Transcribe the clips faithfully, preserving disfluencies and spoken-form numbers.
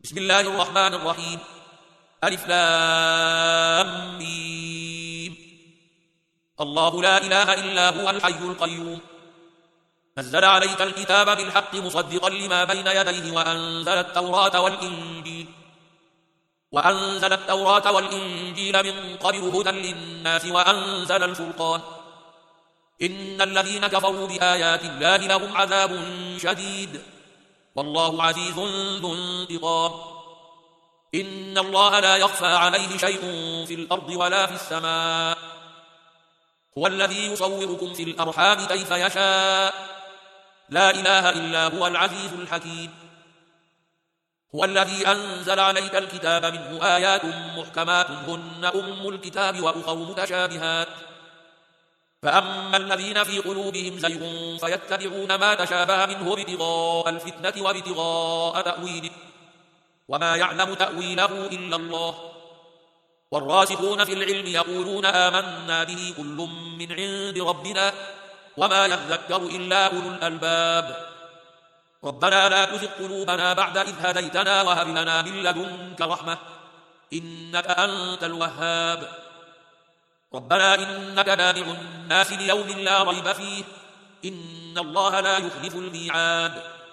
بسم الله الرحمن الرحيم. ألف لام ميم. الله لا إله إلا هو الحي القيوم. نزل عليك الكتاب بالحق مصدقا لما بين يديه وأنزل التوراة والإنجيل وأنزل التوراة والإنجيل من قبل هدى للناس وأنزل الفرقان. إن الذين كفروا بآيات الله لهم عذاب شديد والله عزيز ذو انتقام. إن الله لا يخفى عليه شيء في الأرض ولا في السماء. هو الذي يصوركم في الأرحام كيف يشاء. لا إله إلا هو العزيز الحكيم. هو الذي أنزل عليك الكتاب منه آيات محكمات هن أم الكتاب وأخر متشابهات فأما الذين في قلوبهم زيغ فيتبعون ما تشابه منه ابتغاء الفتنة وابتغاء تأويله وما يعلم تأويله إلا الله. والراسخون في العلم يقولون آمنا به كل من عند ربنا وما يذكر إلا أولو الألباب. ربنا لا تزغ قلوبنا بعد إذ هديتنا وهب لنا من لدنك رحمة إنك أنت الوهاب. ربنا إنك جامع الناس ليوم لا ريب فيه إن الله لا يخلف الميعاد.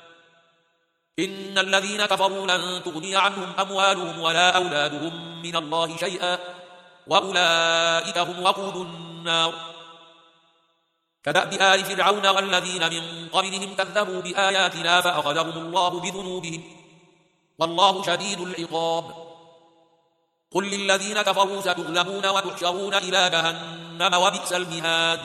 إن الذين كفروا لن تغني عنهم أموالهم ولا أولادهم من الله شيئا وأولئك هم وقود النار. كدأب آل فرعون والذين من قبلهم كذبوا بآياتنا فأخذهم الله بذنوبهم والله شديد العقاب. قل للذين كفروا ستغلبون وتحشرون إلى جهنم وبئس المهاد.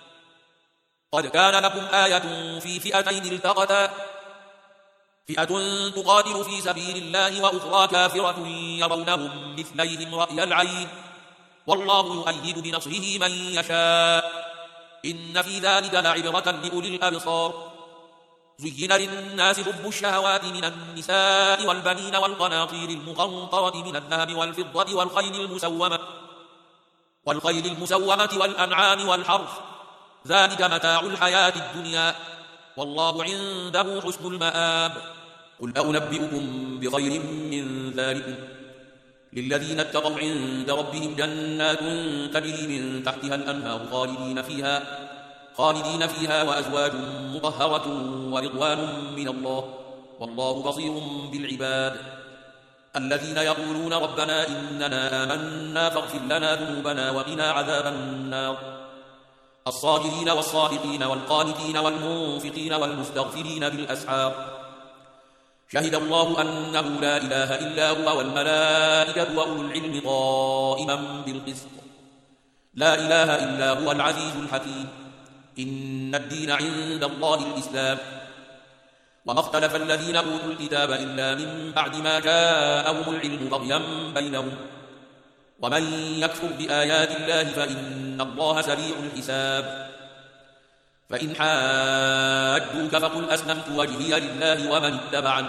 قد كان لكم آية في فئتين التقتا فئة تقاتل في سبيل الله وأخرى كافرة يرونهم مثليهم رأي العين والله يؤيد بنصره من يشاء إن في ذلك لعبرة لأولي الأبصار. زين للناس حب الشهوات من النساء والبنين والقناطير المقنطرة من الذهب والفضة والخيل المسومة والخيل المسومة والأنعام والحرث ذلك متاع الحياة الدنيا والله عنده حسن المآب. قل أنبئكم بخير من ذلكم للذين اتقوا عند ربهم جنات تجري من تحتها الأنهار خالدين فيها خالدين فيها وأزواج مطهرة ورضوان من الله والله بصير بالعباد. الذين يقولون ربنا إننا آمنا فاغفر لنا ذنوبنا وقنا عذاب النار. الصابرين والصادقين والقانتين والمنفقين والمستغفرين بالأسحار. شهد الله أنه لا إله إلا هو والملائكة وأولو العلم قائما بالقسط. لا إله إلا هو العزيز الحكيم. إن الدين عند الله الإسلام. وما اختلف الذين أوتوا الكتاب إلا من بعد ما جاءهم العلم بغيا بينهم ومن يكفر بآيات الله فإن الله سريع الحساب. فإن حاجوك فقل أسلمت وجهي لله ومن اتبعني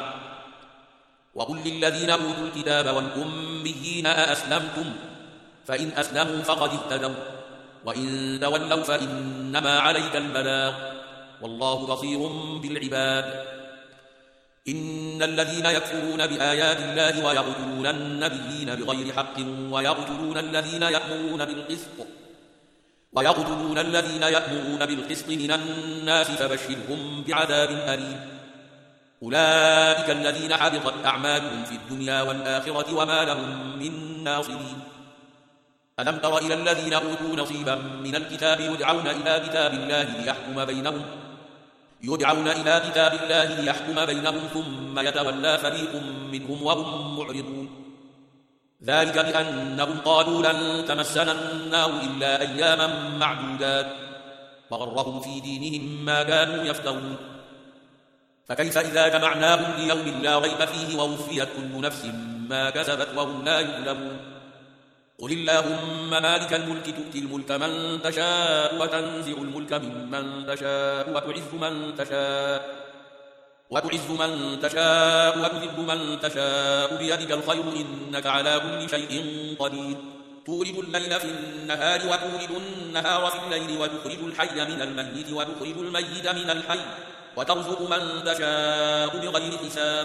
وقل للذين أوتوا الكتاب والأميين أأسلمتم فإن أسلموا فقد اهتدوا وإن تولوا فإنما عليك البلاغ والله بصير بالعباد. إن الذين يكفرون بآيات الله ويقتلون النبيين بغير حق ويقتلون الذين يأمرون بالقسط ويقتلون الذين يأمرون بالقسط من الناس فبشرهم بعذاب أليم. أولئك الذين حبطت أعمالهم في الدنيا والآخرة وما لهم من ناصرين. ألم تر إلى الذين أوتوا نصيبا من الكتاب يدعون إلى كتاب الله ليحكم بينهم يدعون إلى كتاب الله ليحكم بينهم ثم يتولى فريق منهم وهم معرضون. ذلك بأنهم قالوا لن تمسنا النار إلا أياما معدودات وغرهم في دينهم ما كانوا يفترون. فكيف إذا جمعناهم ليوم لا ريب فيه ووفيت كل نفس ما كسبت وهم لا يظلمون. قل اللهم مالك الملك تؤتي الملك من تشاء وتنزع الملك ممن تشاء وتعز من تشاء وتعز من تشاء وتذل من تشاء بيدك الخير إنك على كل شيء قدير. تولد الليل في النهار وتولد النهار في الليل وتخرج الحي من الميت وتخرج الميت من الحي وترزق من تشاء بغير حساب.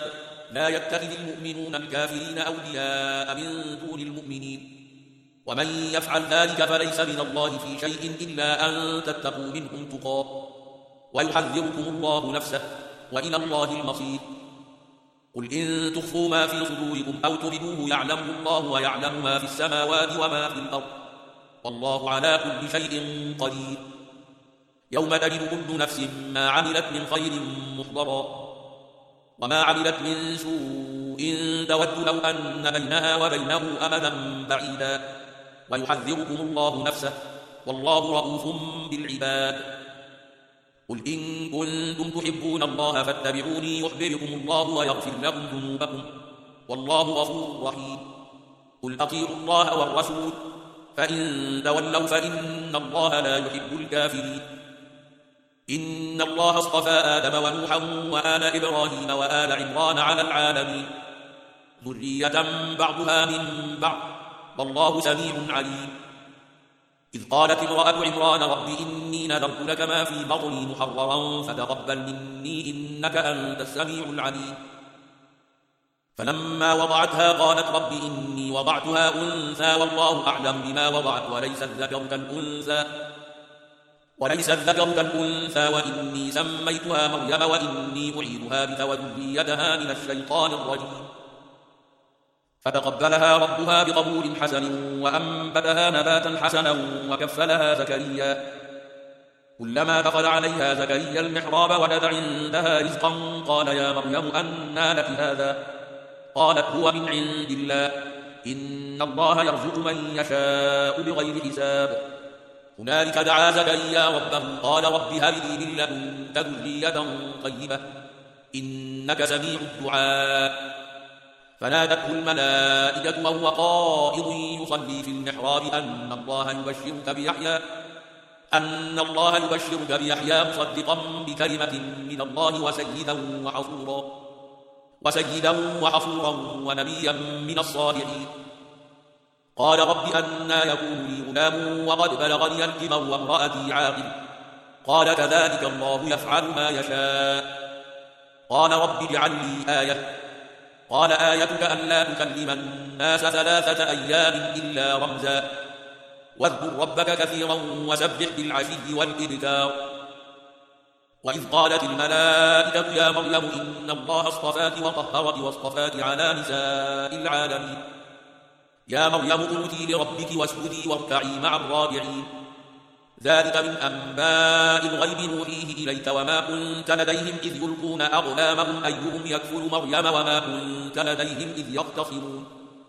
لا يتخذ المؤمنون الكافرين أولياء من دون المؤمنين ومن يفعل ذلك فليس من الله في شيء إلا أن تتقوا منهم تقى ويحذركم الله نفسه وإلى الله المصير. قل إن تخفوا ما في صدوركم أو تبدوه يعلمه الله ويعلم ما في السماوات وما في الأرض والله على كل شيء قدير. يوم تجد كل نفس ما عملت من خير محضرا وما عملت من سوء تود لو أن بينها وبينه أمدا بعيدا ويحذركم الله نفسه والله رؤوف بالعباد. قل إن كنتم تحبون الله فاتبعوني يحببكم الله ويغفر لكم ذنوبكم والله غفور رحيم. قل أطيعوا الله والرسول فإن تولوا فإن الله لا يحب الكافرين. إن الله اصطفى آدم ونوحا وآل إبراهيم وآل عمران على العالمين ذرية بعضها من بعض والله سميع عليم. إذ قالت امرأة عمران رب إني نذرت لك ما في بطني محررا فتقبل مني إنك أنت السميع العليم. فلما وضعتها قالت رب إني وضعتها أنثى والله أعلم بما وضعت وليس الذكر كالأنثى وليس الذكر كالأنثى وإني سميتها مريم وإني أعيذها بك وذريتها من الشيطان الرجيم. فتقبلها ربها بقبول حسن وأنبتها نباتا حسنا وكفلها زكريا. كلما دخل عليها زكريا المحراب وجد عندها رزقا قال يا مريم أنى لك هذا؟ قالت هو من عند الله إن الله يرزق من يشاء بغير حساب. هنالك دعا زكريا ربه قال رب هب لي من لدنك ذرية طيبة إنك سميع الدعاء. فنادته الملائكة وهو قائض يصلي في المحراب أن الله يبشرك بيحيى أن الله يبشرك بيحيى مصدقا بكلمة من الله وسيدا وحصورا وسيدا وحصورا ونبيا من الصالحين. قال رب أنى يكون لي غلام وقد بلغني الكبر وامرأتي عاقر قال كذلك الله يفعل ما يشاء. قال رب اجعل لي آية قال آيتك ألا تكلم الناس ثلاثة أيام إلا رمزا واذكر ربك كثيرا وسبح بالعشي والإبكار. وإذ قالت الملائكة يا مريم إن الله اصطفاك وطهرك واصطفاك على نساء العالمين يا مريم قنتي لربك واسجدي واركعي مع الراكعين. ذلك من أنباء الغيب نوحيه إليك وما كنت لديهم إذ يلقون أقلامهم أيهم يكفل مريم وما كنت لديهم إذ يختصمون.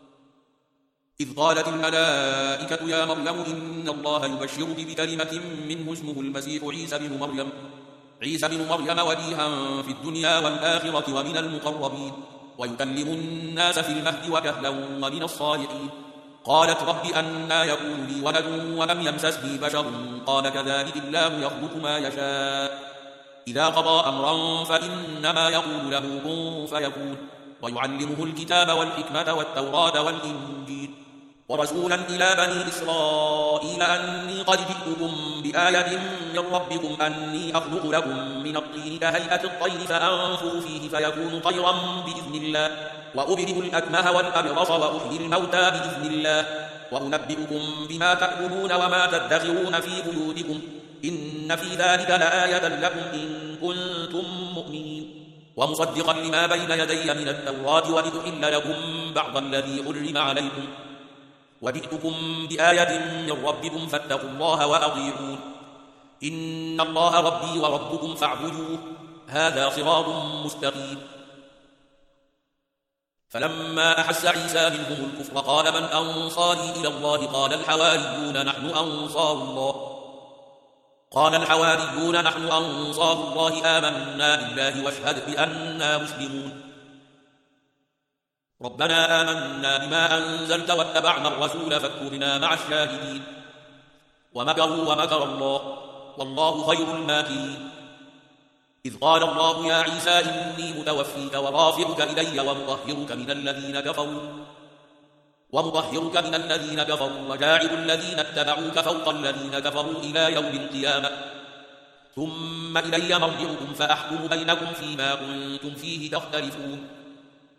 إذ قالت الملائكة يا مريم إن الله يبشرك بكلمة منه اسمه المسيح عيسى بن مريم عيسى بن مريم وجيها في الدنيا والآخرة ومن المقربين ويكلم الناس في المهد وكهلا ومن الصالحين. قالت رب أنى يكون لي ولد ولم يمسسني بشر قال كذلك الله يخلق ما يشاء إذا قضى أمرا فإنما يقول له كن فيكون. ويعلمه الكتاب والحكمة والتوراة والإنجيل ورسولا إلى بني إسرائيل أني قد جئتكم بآية من ربكم أني أخلق لكم من الطين كهيئة الطير فأنفخ فيه فيكون طيرا بإذن الله وأبرئ الأكمه والأبرص وأحيي الموتى بإذن الله وأنبئكم بما تأكلون وما تدخرون في بيوتكم إن في ذلك لآية لكم إن كنتم مؤمنين. ومصدقا لما بين يدي من التوراة ولتحل لكم بعض الذي حرم عليكم وجئتكم بآية من ربكم فاتقوا الله وأطيعون إن الله ربي وربكم فاعبدوه هذا صراط مستقيم. فلما أحس عيسى منهم الكفر قال من أنصاري إلى الله قال الحواريون نحن أنصار الله قال الحواريون نحن أنصار الله آمنا بالله واشهد بأننا مسلمون. ربنا آمنا بما أنزلت واتبعنا الرسول فاكتبنا مع الشاهدين. ومكروا ومكر الله والله خير الماكرين. إذ قال الله يا عيسى إني متوفيك ورافعك إلي ومطهرك من الذين كفروا ومطهرك من الذين كفروا وجاعل الذين اتبعوك فوق الذين كفروا إلى يوم القيامة ثم إلي مرجعكم فأحكم بينكم فيما كنتم فيه تختلفون.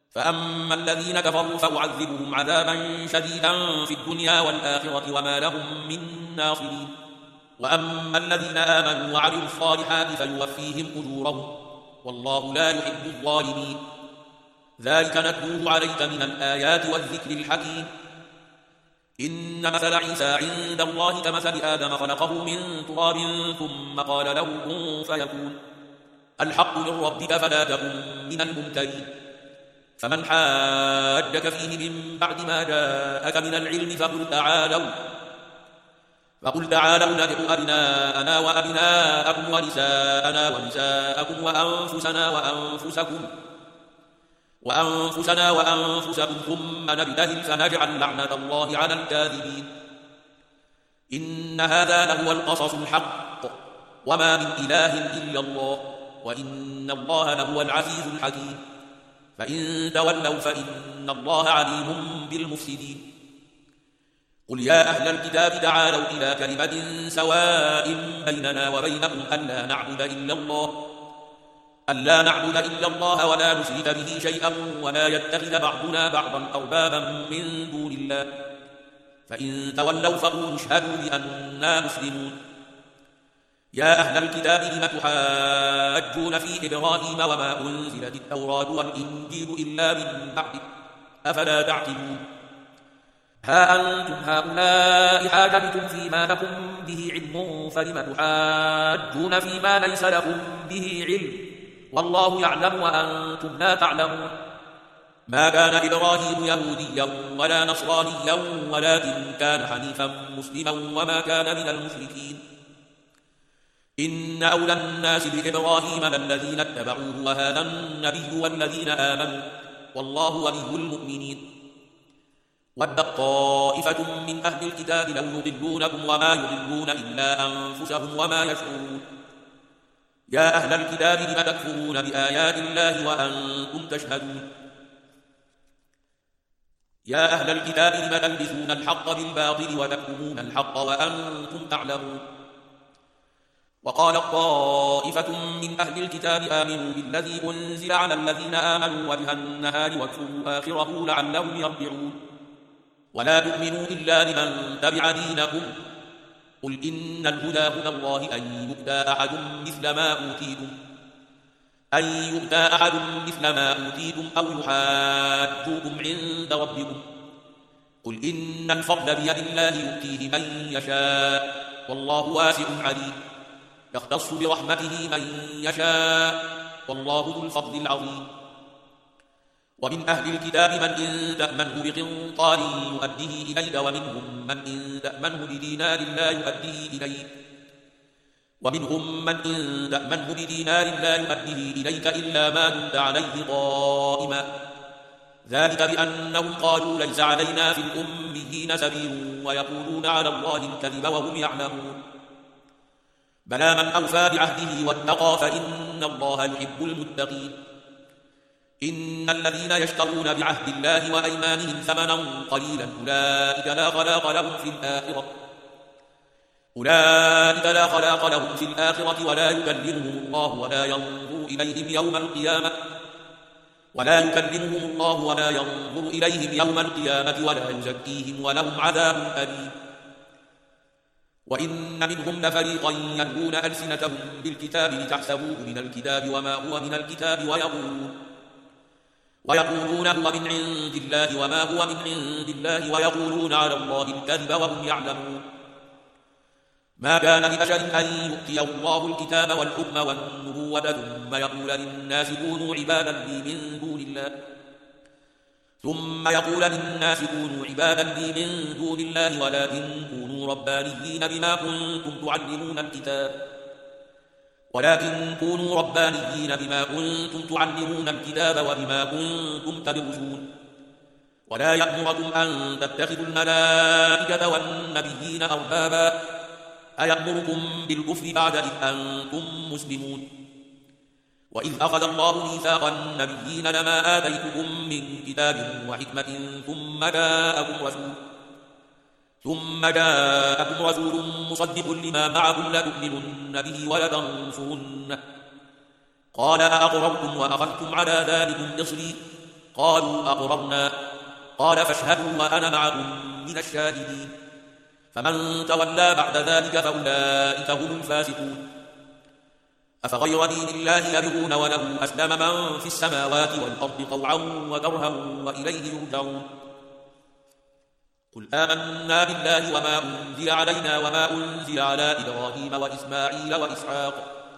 فأما الذين كفروا فأعذبهم عذابا شديدا في الدنيا والآخرة وما لهم من ناصرين. وأما الذين آمنوا وعملوا الصالحات فيوفيهم أجورهم والله لا يحب الظالمين. ذلك نتلوه عليك من الآيات والذكر الحكيم. إن مثل عيسى عند الله كمثل آدم خلقه من تراب ثم قال له كن فيكون. الحق من ربك فلا تكن من الممترين. فمن حاجك فيه من بعد ما جاءك من العلم فقل تعالوا فقل تعالوا ندعو أبناءنا وأبناءكم ونساءنا ونساءكم وأنفسنا وأنفسكم وأنفسنا وأنفسكم ثم نبتهل فنجعل لعنة الله على الكاذبين. إن هذا لهو القصص الحق وما من إله إلا الله وإن الله لهو العزيز الحكيم. فإن تولوا فإن الله عليم بالمفسدين. قل يا أهل الكتاب تعالوا إلى كلمة سواء بيننا وبينكم ألا نعبد إلا الله ألا نعبد إلا الله ولا نشرك به شيئا ولا يتخذ بعضنا بعضا أربابا من دون الله. فإن تولوا فقولوا اشهدوا بأننا مسلمون. يا أهل الكتاب لم تحاجون في إبراهيم وما أنزلت التوراة والإنجيل إلا من بعده أفلا تعقلون. ها أنتم هؤلاء حاجبتم فيما لكم به علم فلم تحاجون فيما ليس لكم به علم والله يعلم وأنتم لا تعلمون. ما كان إبراهيم يهوديا ولا نصرانيا ولكن كان حنيفا مسلما وما كان من المشركين. إن أولى الناس بإبراهيم للذين اتبعوه وهذا النبي والذين آمنوا والله ولي المؤمنين. ودت طائفة من أهل الكتاب لو يضلونكم وما يضلون إلا أنفسهم وما يشعرون. يا أهل الكتاب لم تكفرون بآيات الله وأنتم تشهدون. يا أهل الكتاب لم تلبسون الحق بالباطل وتكتمون الحق وأنتم تعلمون. وقالت طائفة من أهل الكتاب آمنوا بالذي أنزل على الذين آمنوا وجه النهار واكفروا آخره لعلهم يرجعون. ولا تؤمنوا إلا لمن تبع دينكم. قل إن الهدى هدى الله أن يؤتى أحد مثل ما أوتيتم أن يؤتى أحد مثل ما أوتيتم أو يحاجوكم عند ربكم. قل إن الفضل بيد الله يؤتيه من يشاء والله واسع عليم. يختص برحمته من يشاء والله ذو الفضل العظيم. ومن أهل الكتاب من إن تأمنه بقنطار يؤديه إليك ومنهم من إن تأمنه بدينار لا يؤديه إليك ومنهم من إن تأمنه بدينار لا يؤديه إليك إلا ما دمت عليه قائما. ذلك بأنهم قالوا ليس علينا في الأميين سبيل ويقولون على الله الكذب وهم يعلمون. بلى من أوفى بعهده واتقى فإن الله يحب المتقين. إن الذين يشترون بعهد الله وأيمانهم ثمنا قليلا أولئك لا خلاق لهم في الآخرة أولئك لا خلاق لهم في الآخرة ولا يكلمهم الله ولا ينظر إليهم يوم القيامة ولا يكلمهم الله ولا ينظر إليهم يوم القيامة ولا يزكيهم ولهم عذاب أليم. وإن منهم لفريقا يلوون ألسنتهم بالكتاب لتحسبوه من الكتاب وما هو من الكتاب ويقولون ويقولون هو من عند الله وما هو من عند الله ويقولون على الله الكذب وهم يعلمون. ما كان لبشر أن يؤتيه الله الكتاب والحكم والنبوة ثم يقول للناس كونوا عبادا لي من دون الله ثم يقول للناس كونوا عبادا لي من دون الله ولكن كونوا ربانيين بما كنتم تعلمون الكتاب ولكن كونوا ربانيين بما كنتم تعلمون الكتاب وبما كنتم تدرسون. ولا يأمركم أن تتخذوا الملائكة والنبيين أربابا أيأمركم بالكفر بعد إذ أنتم مسلمون. وإذ أخذ الله ميثاق النبيين لما آتيتكم من كتاب وحكمة ثم جاءكم رسول ثم جاءكم رسول مصدق لما معكم لتؤمنن به ولتنصرنه قال أأقررتم وأخذتم على ذلكم إصري قالوا أقررنا قال فاشهدوا وأنا معكم من الشاهدين فمن تولى بعد ذلك فأولئك هم الفاسقون أفغير دين الله يبغون وله أسلم من في السماوات والأرض طوعا وكرها وإليه يرجعون قل آمنا بالله وما أنزل علينا وما أنزل على إبراهيم وإسماعيل وإسحاق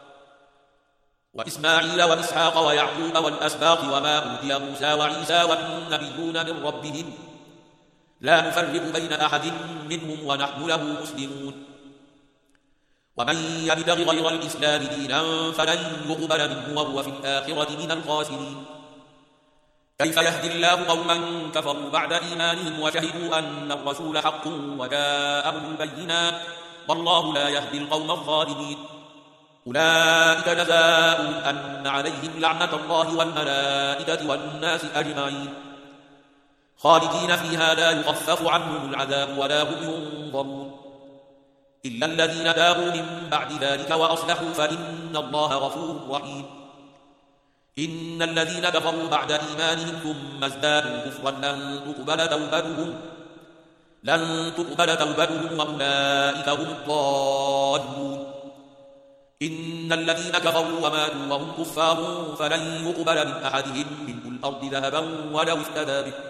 وإسماعيل وإسحاق ويعقوب والأسباط وما أوتي موسى وعيسى والنبيون من ربهم لا نفرق بين أحد منهم ونحن له مسلمون ومن يبتغ غير الإسلام دينا فلن يقبل منه وهو في الآخرة من الخاسرين كيف يهدي الله قوما كفروا بعد إيمانهم وشهدوا أن الرسول حق وجاءهم البينات والله لا يهدي القوم الظالمين أولئك جزاؤهم أن عليهم لعنة الله والملائكة والناس أجمعين خالدين فيها لا يخفف عنهم العذاب ولا هم ينظرون إلا الذين تابوا من بعد ذلك وأصلحوا فإن الله غفور رحيم إن الذين كفروا بعد إيمانهم ثم ازدادوا كفرا لن تقبل توبتهم لن تقبل توبتهم وأولئك هم الضالون إن الذين كفروا وماتوا وهم كفار فلن يقبل من أحدهم ملء الأرض ذهبا ولو افتدى به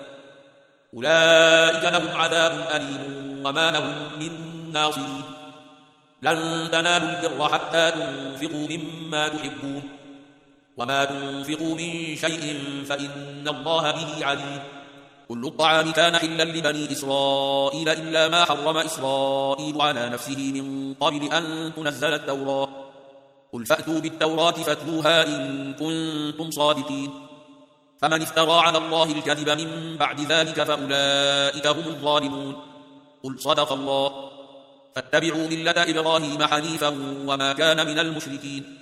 أولئك لهم عذاب أليم وما لهم من ناصرين لن تنالوا البر حتى تنفقوا مما تحبون وما تنفقوا من شيء فإن الله به عليم كل الطعام كان حلا لبني إسرائيل إلا ما حرم إسرائيل على نفسه من قبل أن تنزل التوراة قل فأتوا بالتوراة فاتلوها إن كنتم صادقين فمن افترى على الله الكذب من بعد ذلك فأولئك هم الظالمون قل صدق الله فاتبعوا ملة إبراهيم حنيفا وما كان من المشركين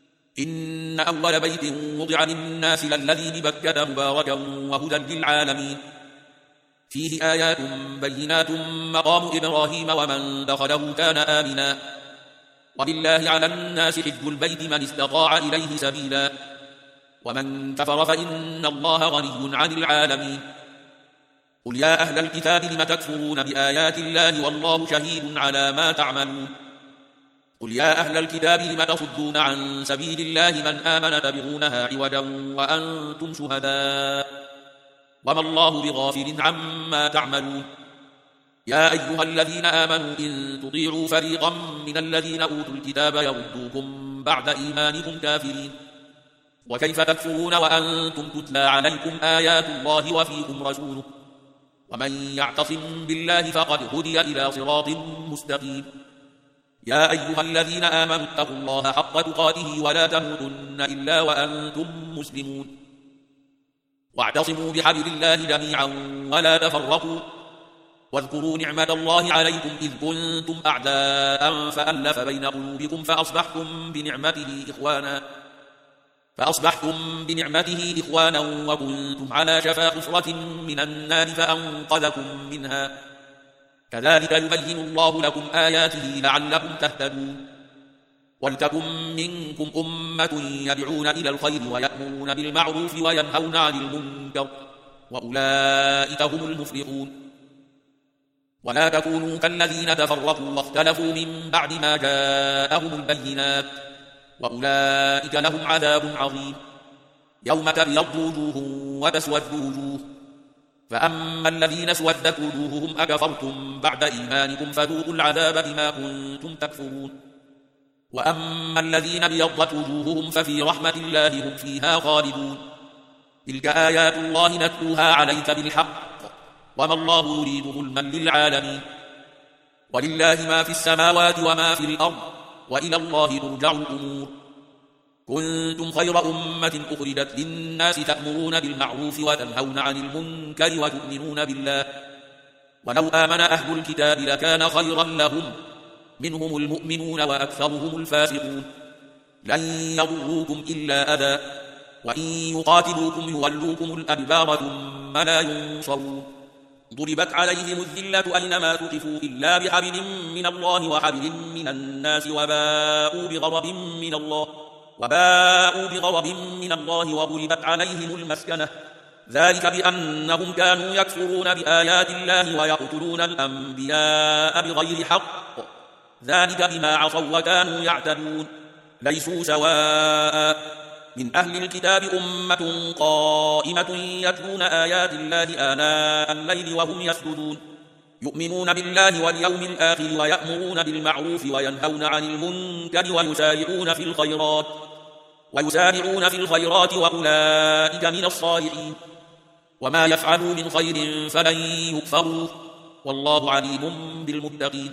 إن أول بيت وضع للناس للذي ببكة مباركا وهدى للعالمين فيه آيات بينات مقام إبراهيم ومن دخله كان آمنا ولله على الناس حج البيت من استطاع إليه سبيلا ومن كفر فإن الله غني عن العالمين قل يا أهل الكتاب لم تكفرون بآيات الله والله شهيد على ما تعملون قل يا أهل الكتاب لم تصدون عن سبيل الله من آمن تبغونها عوجا وأنتم شهداء وما الله بغافل عما تعملون يا أيها الذين آمنوا إن تطيعوا فريقا من الذين أوتوا الكتاب يردوكم بعد إيمانكم كافرين وكيف تكفرون وأنتم تتلى عليكم آيات الله وفيكم رسوله ومن يعتصم بالله فقد هدي إلى صراط مستقيم يا أيها الذين آمنوا اتقوا الله حق تقاته ولا تموتن إلا وأنتم مسلمون واعتصموا بحبل الله جميعا ولا تفرقوا واذكروا نعمة الله عليكم إذ كنتم أعداء فألف بين قلوبكم فأصبحتم بنعمته إخوانا فأصبحتم بنعمته إخوانا وكنتم على شفا حفرة من النار فأنقذكم منها كذلك يبين الله لكم آياته لعلكم تهتدون ولتكن منكم أمة يدعون إلى الخير ويأمرون بالمعروف وينهون عن المنكر وأولئك هم المفلحون ولا تكونوا كالذين تفرقوا واختلفوا من بعد ما جاءهم البينات وأولئك لهم عذاب عظيم يوم تبيض وجوه وتسود وجوه فأما الذين اسودت وجوههم أكفرتم بعد إيمانكم فذوقوا العذاب بما كنتم تكفرون وأما الذين ابيضت وجوههم ففي رحمة الله هم فيها خالدون تلك آيات الله نتلوها عليك بالحق وما الله يريد ظلما للعالمين ولله ما في السماوات وما في الأرض وإلى الله ترجع الأمور كنتم خير أمة أخرجت للناس تأمرون بالمعروف وتنهون عن المنكر وتؤمنون بالله ولو آمن أهل الكتاب لكان خيرا لهم منهم المؤمنون وأكثرهم الفاسقون لن يضروكم إلا أذى وإن يقاتلوكم يولوكم الأدبار ثم لا ينصرون ضربت عليهم الذلة أينما تقفوا إلا بحبل من الله وحبل من الناس وباءوا بغضب من الله وباءوا بغضب من الله وضربت عليهم المسكنة ذلك بأنهم كانوا يكفرون بآيات الله ويقتلون الأنبياء بغير حق، ذلك بما عصوا وكانوا يعتدون. ليسوا سواء، من أهل الكتاب أمة قائمة يتلون آيات الله آناء الليل وهم يسجدون، يؤمنون بالله واليوم الآخر ويأمرون بالمعروف وينهون عن المنكر ويسارعون في الخيرات ويسارعون في الخيرات وأولئك من الصالحين. وما يفعلوا من خير فلن يكفروه، والله عليم بالمتقين.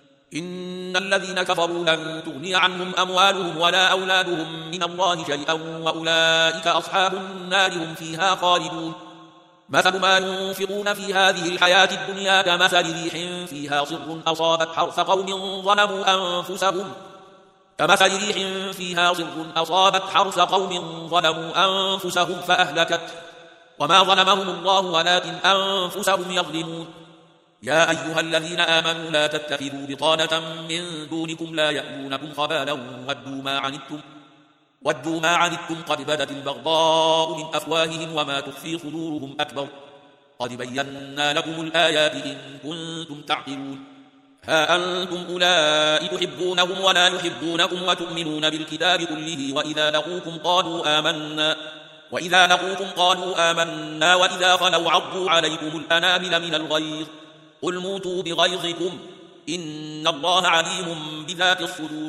إن الذين كفروا لن تغني عنهم أموالهم ولا أولادهم من الله شيئا وأولئك أصحاب النار هم فيها خالدون. مثل ما ينفقون في هذه الحياة الدنيا كمثل ريح فيها صر أصابت حرث قوم ظلموا أنفسهم كمثل ريح فيها صر أصابت حرث قوم ظلموا أنفسهم فأهلكت، وما ظلمهم الله ولكن أنفسهم يظلمون. يا أيها الذين آمنوا لا تتخذوا بطانة من دونكم لا يألونكم خبالا ودوا ما عنتم ودوا ما عنتم قد بدت البغضاء من أفواههم وما تخفي صدورهم أكبر، قد بينا لكم الآيات إن كنتم تعقلون. ها أنتم أولئك تحبونهم ولا يحبونكم وتؤمنون بالكتاب كله، وإذا لقوكم قالوا آمنا وإذا لقوكم قالوا آمنا وإذا خلوا عضوا عليكم الأنامل من الغيظ، قل موتوا بغيظكم إن الله عليم بذات الصدور.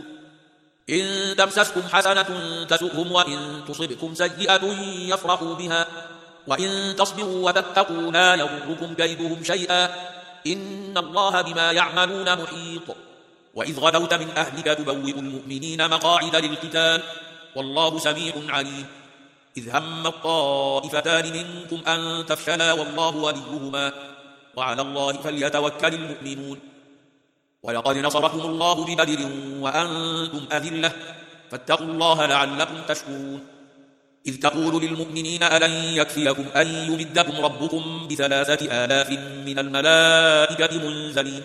إن تمسسكم حسنة تسؤهم وإن تصبكم سيئة يفرحوا بها، وإن تصبروا وتتقوا لا يضركم كيدهم شيئا إن الله بما يعملون محيط. وإذ غدوت من أهلك تبوئ المؤمنين مقاعد للقتال والله سميع عليم. إذ هم الطائفتان منكم أن تفشلا والله وليهما وعلى الله فليتوكل المؤمنون. ولقد نصركم الله ببدر وأنتم أذلة فاتقوا الله لعلكم تشكرون. إذ تقول للمؤمنين ألن يكفيكم أن يمدكم ربكم بثلاثة آلاف من الملائكة منزلين،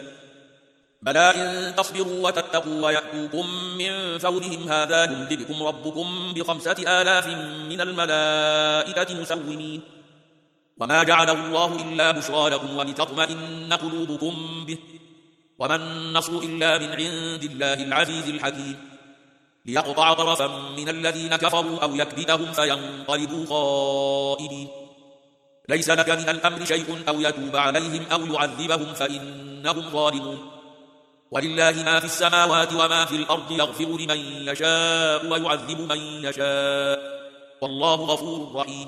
بلى إن تصبروا وتتقوا ويأتوكم من فورهم هذا يمددكم ربكم بخمسة آلاف من الملائكة مسومين. وما جعله الله إلا بشرى لكم ولتطمئن قلوبكم به، وما النصر إلا من عند الله العزيز الحكيم. ليقطع طرفا من الذين كفروا أو يكبتهم فينقلبوا خائبين. ليس لك من الأمر شيء أو يتوب عليهم أو يعذبهم فإنهم ظالمون. ولله ما في السماوات وما في الأرض يغفر لمن يشاء ويعذب من يشاء والله غفور رحيم.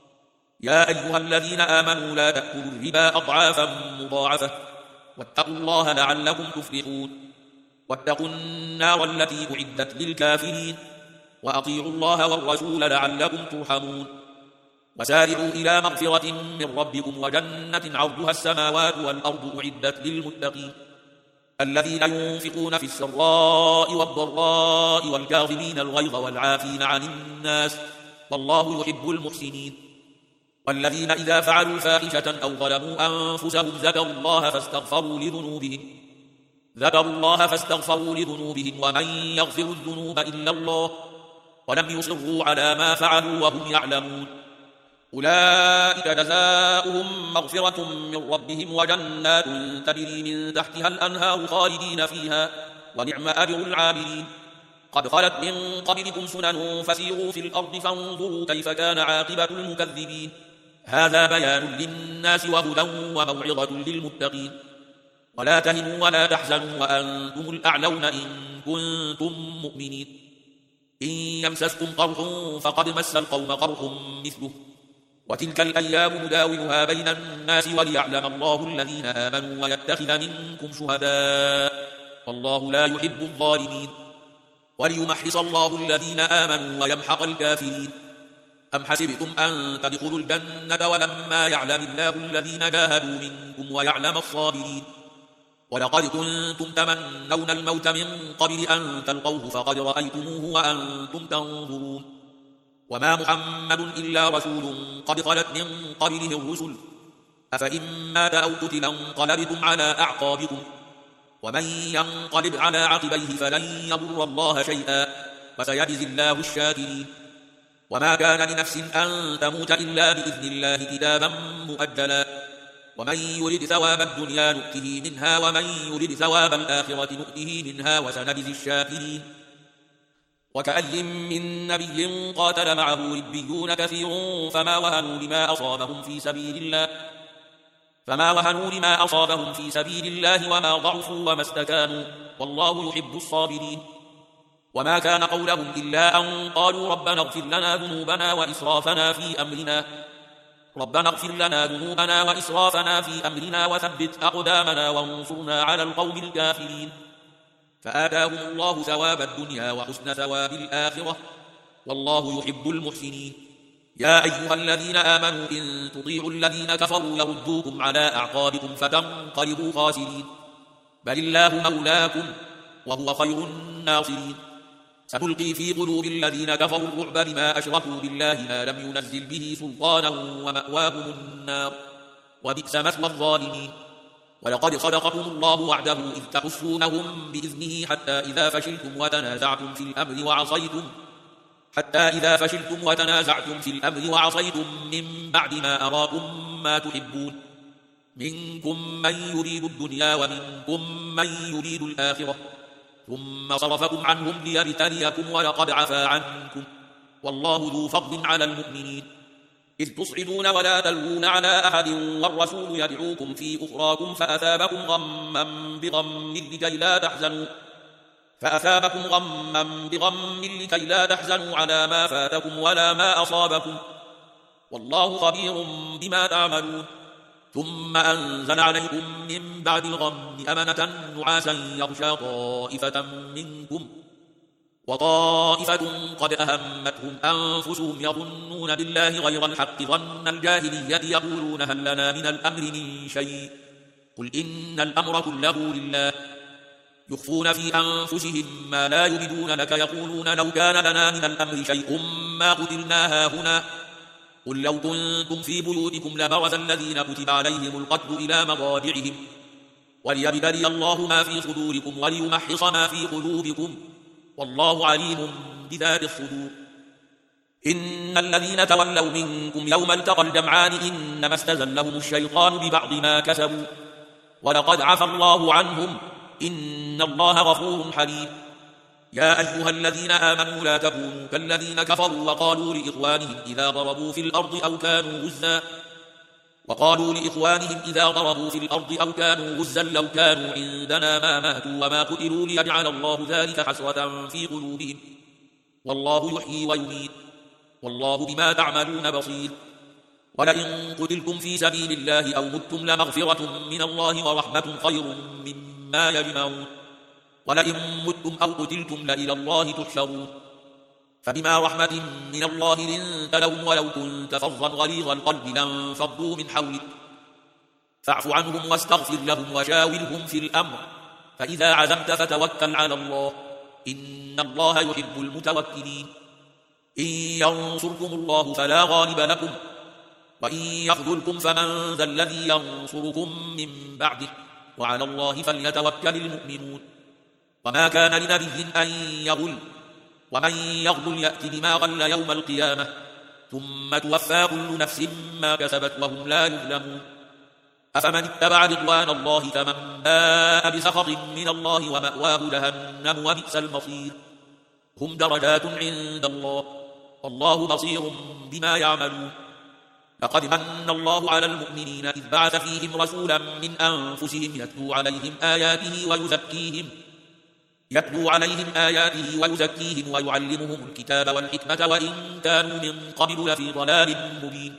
يا أيها الذين آمنوا لا تأكلوا الربا أضعافا مضاعفة واتقوا الله لعلكم تفلحون. واتقوا النار التي أعدت للكافرين وأطيعوا الله والرسول لعلكم ترحمون. وسارعوا إلى مغفرة من ربكم وجنة عرضها السماوات والأرض أعدت للمتقين الذين ينفقون في السراء والضراء والكاظمين الغيظ والعافين عن الناس والله يحب المحسنين. والذين إذا فعلوا فاحشة أو ظلموا أنفسهم ذكروا الله فاستغفروا لذنوبهم ذكروا الله فاستغفروا لذنوبهم ومن يغفر الذنوب إلا الله ولم يصروا على ما فعلوا وهم يعلمون. أولئك جزاؤهم مغفرة من ربهم وجنات تجري من تحتها الأنهار خالدين فيها ونعم أجر العاملين. قد خلت من قبلكم سنن فسيروا في الأرض فانظروا كيف كان عاقبة المكذبين. هذا بيان للناس وهدى وموعظة للمتقين. ولا تهنوا ولا تحزنوا وأنتم الأعلون إن كنتم مؤمنين. إن يمسسكم قرح فقد مس القوم قرح مثله وتلك الأيام نداولها بين الناس وليعلم الله الذين آمنوا ويتخذ منكم شهداء والله لا يحب الظالمين. وليمحص الله الذين آمنوا ويمحق الكافرين. أم حسبتم أن تدخلوا الجنة ولما يعلم الله الذين جاهدوا منكم ويعلم الصابرين. ولقد كنتم تمنون الموت من قبل أن تلقوه فقد رأيتموه وأنتم تنظرون. وما محمد إلا رسول قد خلت من قبله الرسل أفإن مات أو قتل انقلبتم على أعقابكم ومن ينقلب على عقبيه فلن يضر الله شيئا وسيجزي الله الشاكرين. وما كان لنفس أن تموت إلا بإذن الله كتابا مؤجلا ومن يرد ثواب الدنيا نؤته منها ومن يرد ثواب الآخرة نؤته منها وسنجزي الشاكرين وكأي من نبي قاتل معه ربيون كثير فما وهنوا لما أصابهم في سبيل الله فما وهنوا لما أصابهم في سبيل الله وما ضعفوا وما استكانوا والله يحب الصابرين وما كان قولهم إلا أن قالوا ربنا اغفر لنا ذنوبنا وإسرافنا في أمرنا ربنا اغفر لنا ذنوبنا وإسرافنا في أمرنا وثبت أقدامنا وانصرنا على القوم الكافرين فآتاهم الله ثواب الدنيا وحسن ثواب الآخرة والله يحب المحسنين يا أيها الذين آمنوا إن تطيعوا الذين كفروا يردوكم على أعقابكم فتنقلبوا خاسرين بل الله مولاكم وهو خير الناصرين سنلقي في قلوب الذين كفروا الرعب بما أشركوا بالله ما لم ينزل به سلطانا ومأواهم النار وبئس مثوى الظالمين ولقد صدقكم الله وعده إذ تحسونهم بإذنه حتى إذا فشلتم وتنازعتم في الأمر وعصيتم حتى إذا فشلتم وتنازعتم في الأمر وعصيتم من بعد ما أراكم ما تحبون منكم من يريد الدنيا ومنكم من يريد الآخرة ثم صرفكم عنهم ليبتليكم ولقد عفا عنكم والله ذو فضل على المؤمنين إذ تصعدون ولا تلوون على أحد والرسول يدعوكم في أخراكم فأثابكم غما بغم لكي لا تحزنوا فأثابكم غما بغم لكي لا تحزنوا على ما فاتكم ولا ما أصابكم والله خبير بما تعملون ثم أنزل عليكم من بعد الغم أمنة نعاسا يغشى طائفة منكم وطائفة قد أهمتهم أنفسهم يظنون بالله غير الحق ظن الجاهلية يقولون هل لنا من الأمر من شيء قل إن الأمر كله لله يخفون في أنفسهم ما لا يبدون لك يقولون لو كان لنا من الأمر شيء ما قتلنا هاهنا قل لو كنتم في بيوتكم لبرز الذين كتب عليهم القتل إلى مضاجعهم وليبتلي الله ما في صدوركم وليمحص ما في قلوبكم والله عليم بذات الصدور إن الذين تولوا منكم يوم التقى الجمعان إنما استزلهم الشيطان ببعض ما كسبوا ولقد عفى الله عنهم إن الله غفور حليم يا أيها الذين آمنوا لا تكونوا كالذين كفروا وقالوا لإخوانهم إذا ضربوا في الأرض أو كانوا غزا وقالوا لإخوانهم إذا ضربوا في الأرض أو كانوا غزا لو كانوا عندنا ما ماتوا وما قتلوا ليجعل الله ذلك حسرة في قلوبهم والله يحيي ويميت والله بما تعملون بصير ولئن قتلتم في سبيل الله أو متم لمغفرة من الله ورحمة خير مما يجمعون ولئن متم أو قتلتم لإلى الله تحشرون فبما رحمة من الله لنت لهم ولو كنت فظا غليظ القلب لانفضوا من حولك فاعف عنهم واستغفر لهم وشاورهم في الأمر فإذا عزمت فتوكل على الله إن الله يحب المتوكلين إن ينصركم الله فلا غالب لكم وإن يخذلكم فمن ذا الذي ينصركم من بعده وعلى الله فليتوكل المؤمنون وما كان لنبي أن يغل ومن يغل يأتي بما غل يوم القيامة ثم توفى كل نفس ما كسبت وهم لا يظلمون أفمن اتبع رضوان الله كمن باء بسخط من الله ومأواه جهنم وبئس المصير هم درجات عند الله والله بصير بما يعملون لقد من الله على المؤمنين إذ بعث فيهم رسولا من أنفسهم يتلو عليهم آياته ويزكيهم يتلو عليهم آياته ويزكيهم ويعلمهم الكتاب والحكمة وإن كانوا من قبل لفي ضلال مبين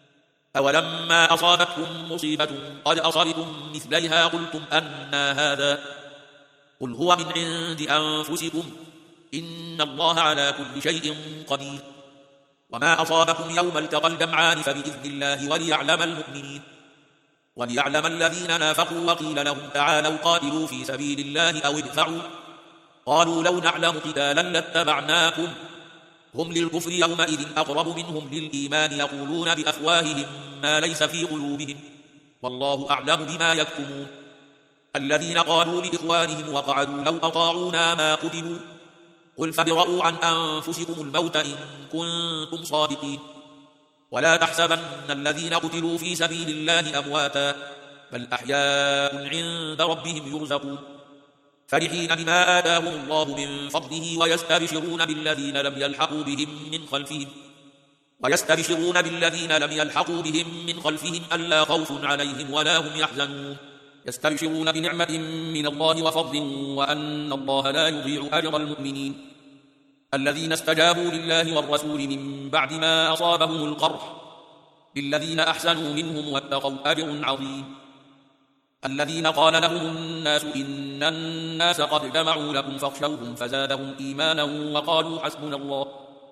أولما أصابتكم مصيبة قد أصبتم مثليها قلتم أنى هذا قل هو من عند أنفسكم إن الله على كل شيء قدير وما أصابكم يوم التقى الجمعان فبإذن الله وليعلم المؤمنين وليعلم الذين نافقوا وقيل لهم تعالوا قاتلوا في سبيل الله أو ادفعوا قالوا لو نعلم قتالا لاتبعناكم هم للكفر يومئذ أقرب منهم للإيمان يقولون بأفواههم ما ليس في قلوبهم والله أعلم بما يكتمون الذين قالوا لإخوانهم وقعدوا لو أطاعونا ما قتلوا قل فادرءوا عن أنفسكم الموت إن كنتم صادقين ولا تحسبن الذين قتلوا في سبيل الله أمواتا بل أحياء عند ربهم يرزقون فرحين بما آتاهم الله من فضله ويستبشرون بالذين لم يلحقوا بهم من خلفهم ويستبشرون بالذين لم يلحقوا بهم من خلفهم ألا خوف عليهم ولا هم يحزنون يستبشرون بنعمة من الله وفضل وأن الله لا يضيع أجر المؤمنين الذين استجابوا لله والرسول من بعد ما أصابهم القرح للذين أحسنوا منهم واتقوا أجر عظيم الذين قال لهم الناس إن الناس قد جمعوا لكم فاخشوهم فزادهم إيمانا وقالوا حسبنا الله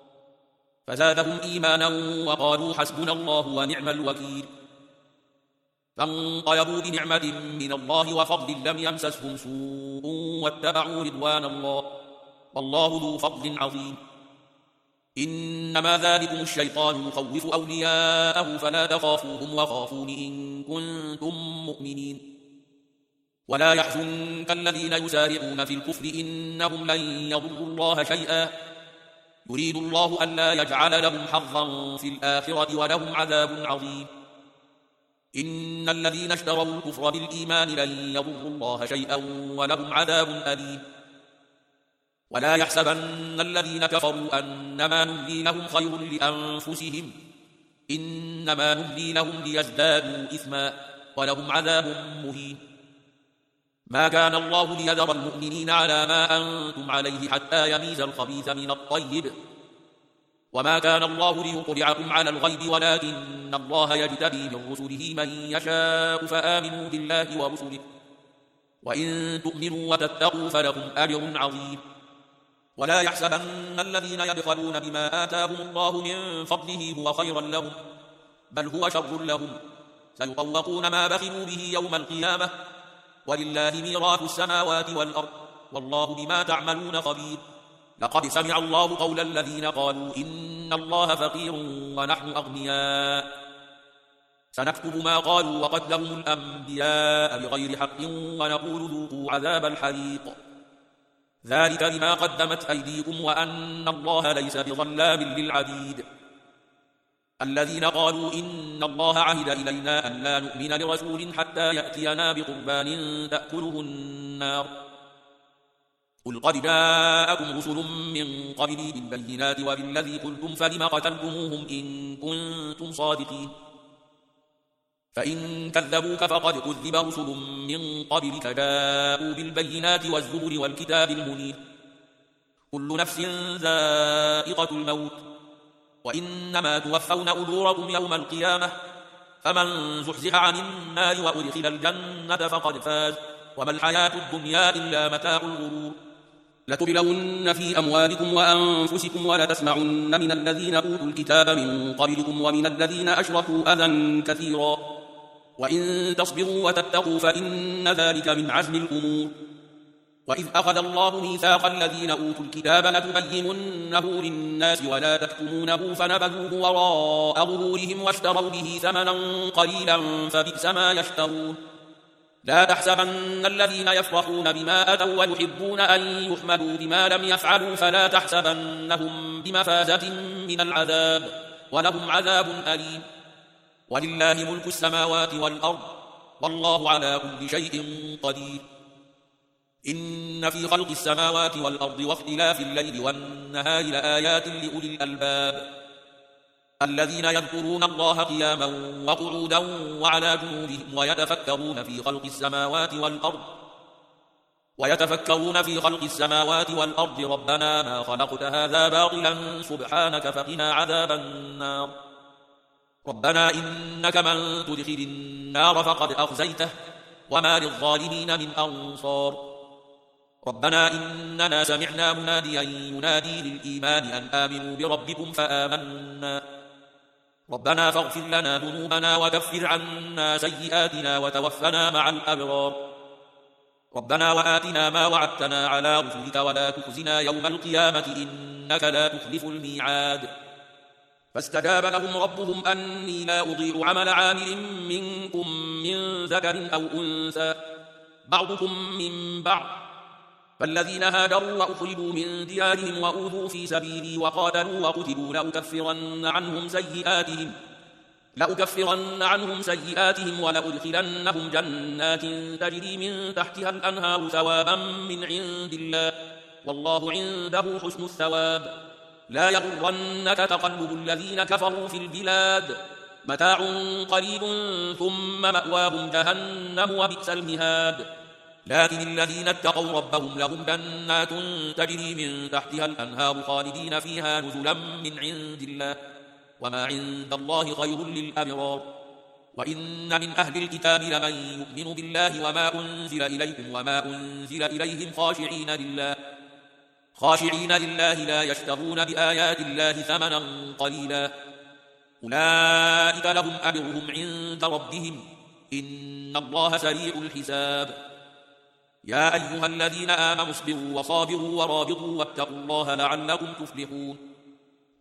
فزادهم إيمانا وقالوا حسبنا الله ونعم الوكيل فانقلبوا بنعمة من الله وفضل لم يمسسهم سوء واتبعوا رضوان الله والله ذو فضل عظيم إنما ذلكم الشيطان يخوف أولياءه فلا تخافوهم وخافون إن كنتم مؤمنين ولا يحزنك الذين يسارعون في الكفر إنهم لن يضروا الله شيئا يريد الله ألا يجعل لهم حظا في الآخرة ولهم عذاب عظيم إن الذين اشتروا الكفر بالإيمان لن يضروا الله شيئا ولهم عذاب أليم ولا يحسبن الذين كفروا أنما نملي لهم خير لأنفسهم إنما نملي لهم ليزدادوا إثما ولهم عذاب مهين ما كان الله ليذر المؤمنين على ما أنتم عليه حتى يميز الخبيث من الطيب وما كان الله ليطلعكم على الغيب ولكن الله يجتبي من رسله من يشاء فآمنوا بالله ورسله وإن تؤمنوا وتتقوا فلكم أجر عظيم ولا يحسبن الذين يبخلون بما آتاهم الله من فضله هو خيرا لهم بل هو شر لهم سيطوقون ما بخلوا به يوم القيامة ولله ميراث السماوات والأرض والله بما تعملون خبير لقد سمع الله قول الذين قالوا إن الله فقير ونحن أغنياء سنكتب ما قالوا وقتلهم الأنبياء بغير حق ونقول ذوقوا عذاب الحريق ذلك بما قدمت أيديكم وأن الله ليس بظلام للعبيد الذين قالوا إن الله عهد إلينا أن لا نؤمن لرسول حتى يأتينا بقربان تأكله النار قل قد جاءكم رسل من قبلي بالبينات وبالذي قلتم فلم قتلتموهم إن كنتم صادقين فإن كذبوك فقد كذب رسل من قبلك جاءوا بالبينات والزبر والكتاب المنير كل نفس ذائقة الموت وإنما توفون أجوركم يوم القيامة فمن زحزح عن النار وأدخل الجنة فقد فاز وما الحياة الدنيا إلا متاع الغرور لتبلون في أموالكم وأنفسكم ولتسمعن من الذين أوتوا الكتاب من قبلكم ومن الذين أشركوا أذى كثيرا وإن تصبروا وتتقوا فإن ذلك من عزم الأمور وإذ أخذ الله ميثاق الذين أوتوا الكتاب لتبيننه للناس ولا تكتمونه فنبذوه وراء ظهورهم واشتروا به ثمنا قليلا فبئس ما يشترون لا تحسبن الذين يفرحون بما أتوا ويحبون أن يحمدوا بما لم يفعلوا فلا تحسبنهم بمفازة من العذاب ولهم عذاب أليم ولله ملك السماوات والأرض والله على كل شيء قدير إن في خلق السماوات والأرض واختلاف الليل والنهار لآيات لأولي الألباب الذين يذكرون الله قياما وقعودا وعلى جنوبهم ويتفكرون في خلق السماوات والأرض ويتفكرون في خلق السماوات والأرض ربنا ما خلقت هذا باطلا سبحانك فقنا عذاب النار ربنا إنك من تدخل النار فقد أخزيته وما للظالمين من أنصار ربنا إننا سمعنا مناديا ينادي للإيمان أن آمنوا بربكم فآمنا ربنا فاغفر لنا ذنوبنا وكفر عنا سيئاتنا وتوفنا مع الأبرار ربنا وآتنا ما وعدتنا على رسلك ولا تخزنا يوم القيامة إنك لا تخلف الميعاد فاستجاب لهم ربهم أني لا أضيع عمل عامل منكم من ذكر أو أنثى بعضكم من بعض فالذين هاجروا وأخرجوا من ديارهم وأوذوا في سبيلي وقاتلوا وقتلوا لأكفرن عنهم سيئاتهم لأكفرن عنهم سيئاتهم ولأدخلنهم جنات تجري من تحتها الأنهار ثوابا من عند الله والله عنده حسن الثواب. لا يغرنك تقلب الذين كفروا في البلاد متاع قليل ثم مأواهم جهنم وبئس المهاد. لكن الذين اتقوا ربهم لهم جنات تجري من تحتها الأنهار خالدين فيها نزلا من عند الله وما عند الله خير للأبرار. وإن من أهل الكتاب لمن يؤمن بالله وما أنزل إليكم وما أنزل إليهم خاشعين لله خاشعين لله لا يشترون بآيات الله ثمنا قليلا أولئك لهم أجرهم عند ربهم إن الله سريع الحساب. يا أيها الذين آمنوا اصبروا وصابروا ورابطوا واتقوا الله لعلكم تفلحون.